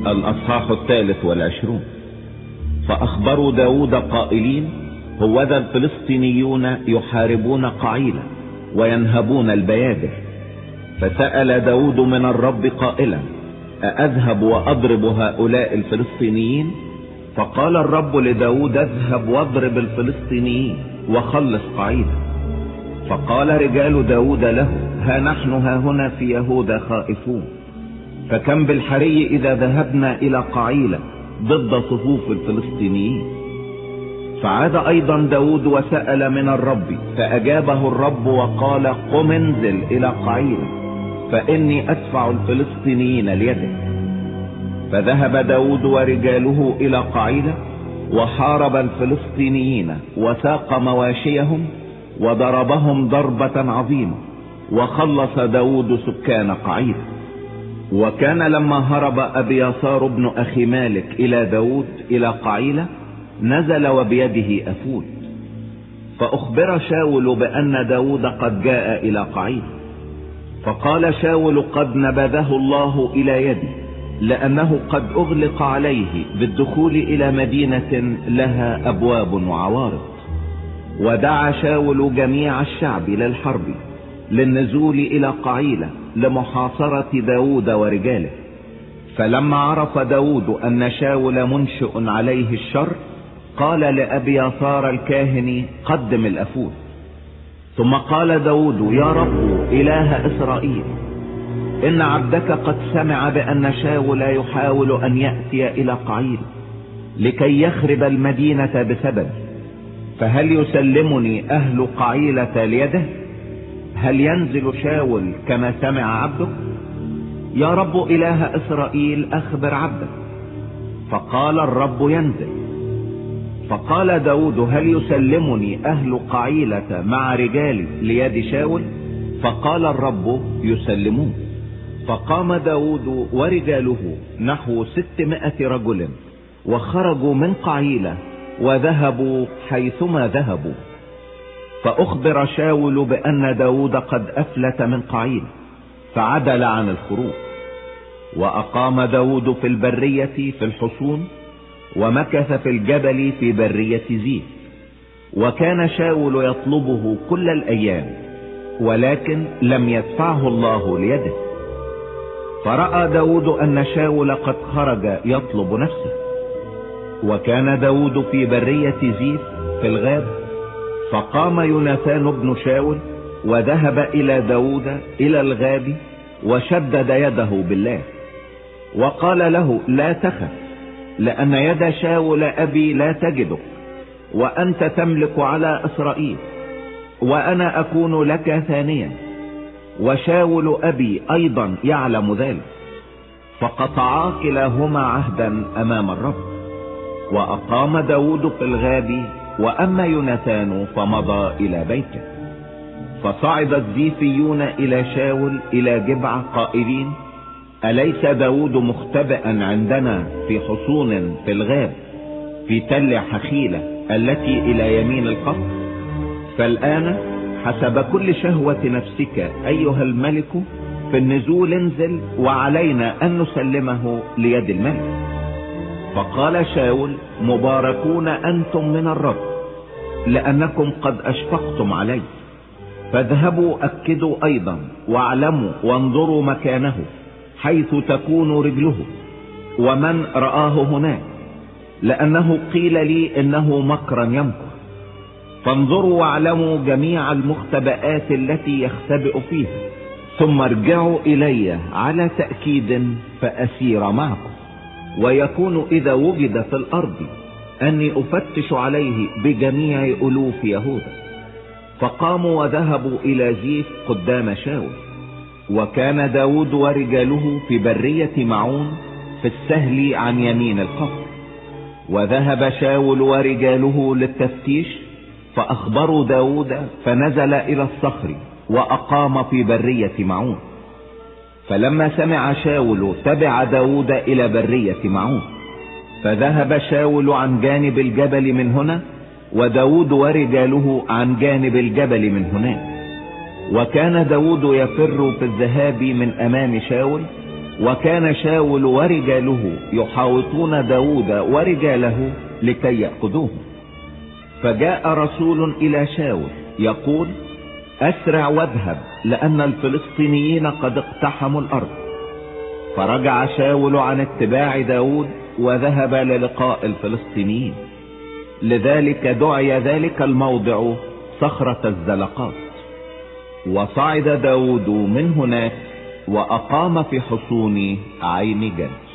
الأصحاح 23. فأخبروا داود قائلين: هوذا الفلسطينيون يحاربون قعيلة وينهبون البيادر. فسأل داود من الرب قائلا: أذهب وأضرب هؤلاء الفلسطينيين؟ فقال الرب لداود: اذهب واضرب الفلسطينيين وخلص قعيلة. فقال رجال داود له: ها نحن هنا في يهوذا خائفون، فكم بالحري إذا ذهبنا إلى قعيلة ضد صفوف الفلسطينيين. فعاد أيضا داود وسأل من الرب، فأجابه الرب وقال: قم انزل إلى قعيلة، فإني أدفع الفلسطينيين ليدك. فذهب داود ورجاله إلى قعيلة وحارب الفلسطينيين وساق مواشيهم وضربهم ضربة عظيمة، وخلص داود سكان قعيلة. وكان لما هرب أبياثار بن أخي مالك إلى داود إلى قعيلة نزل وبيده أفود. فأخبر شاول بأن داود قد جاء إلى قعيلة. فقال شاول: قد نبذه الله إلى يدي، لأنه قد أغلق عليه بالدخول إلى مدينة لها أبواب وعوارض. ودعا شاول جميع الشعب للحرب للنزول إلى قعيلة لمحاصرة داود ورجاله. فلما عرف داود أن شاول منشئ عليه الشر قال لأبياثار الكاهن: قدم الأفود. ثم قال داود: يا رب إله إسرائيل، إن عبدك قد سمع بأن شاول يحاول أن يأتي إلى قعيلة لكي يخرب المدينة بسبب، فهل يسلمني أهل قعيلة ليده؟ هل ينزل شاول كما سمع عبدك؟ يا رب إله إسرائيل، أخبر عبدك. فقال الرب: ينزل. فقال داود: هل يسلمني أهل قعيلة مع رجالي ليد شاول؟ فقال الرب: يسلمون. فقام داود ورجاله نحو 600 رجل وخرجوا من قعيلة وذهبوا حيثما ذهبوا. فأخبر شاول بأن داود قد أفلت من قعيلة، فعدل عن الخروج. وأقام داود في البرية في الحصون، ومكث في الجبل في برية زيف. وكان شاول يطلبه كل الأيام، ولكن لم يدفعه الله ليده. فرأى داود أن شاول قد خرج يطلب نفسه. وكان داود في برية زيف في الغاب. فقام يوناثان بن شاول وذهب إلى داود إلى الغاب وشدد يده بالله وقال له: لا تخف، لأن يد شاول أبي لا تجدك، وأنت تملك على إسرائيل، وأنا أكون لك ثانيا، وشاول أبي أيضا يعلم ذلك. فقطعا كلاهما عهدا أمام الرب. وأقام داود في الغاب، وأما يوناثان فمضى إلى بيته. فصعد الزيفيون إلى شاول إلى جبعة قائلين: أليس داود مختبئا عندنا في حصون في الغاب في تل حخيلة التي إلى يمين القصر؟ فالآن حسب كل شهوة نفسك أيها الملك في النزول انزل، وعلينا أن نسلمه ليد الملك. فقال شاول: مباركون أنتم من الرب، لأنكم قد أشفقتم علي. فاذهبوا أكدوا أيضا واعلموا وانظروا مكانه حيث تكون رجله، ومن رآه هناك، لأنه قيل لي إنه مكرا يمكر. فانظروا واعلموا جميع المختبئات التي يختبئ فيها، ثم ارجعوا إلي على تأكيد فأسير معكم. ويكون إذا وجد في الأرض أني أفتش عليه بجميع ألوف يهوذا. فقاموا وذهبوا إلى زيف قدام شاول. وكان داود ورجاله في برية معون في السهل عن يمين القصر. وذهب شاول ورجاله للتفتيش، فأخبروا داود، فنزل إلى الصخر وأقام في برية معون. فلما سمع شاول تبع داود إلى برية معون. فذهب شاول عن جانب الجبل من هنا، وداود ورجاله عن جانب الجبل من هناك. وكان داود يفر في الذهاب من أمام شاول، وكان شاول ورجاله يحاوطون داود ورجاله لكي يأخذوه. فجاء رسول إلى شاول يقول: أسرع واذهب، لأن الفلسطينيين قد اقتحموا الأرض. فرجع شاول عن اتباع داود وذهب للقاء الفلسطينيين. لذلك دعي ذلك الموضع صخرة الزلقات. وصعد داود من هناك وأقام في حصون عين جد.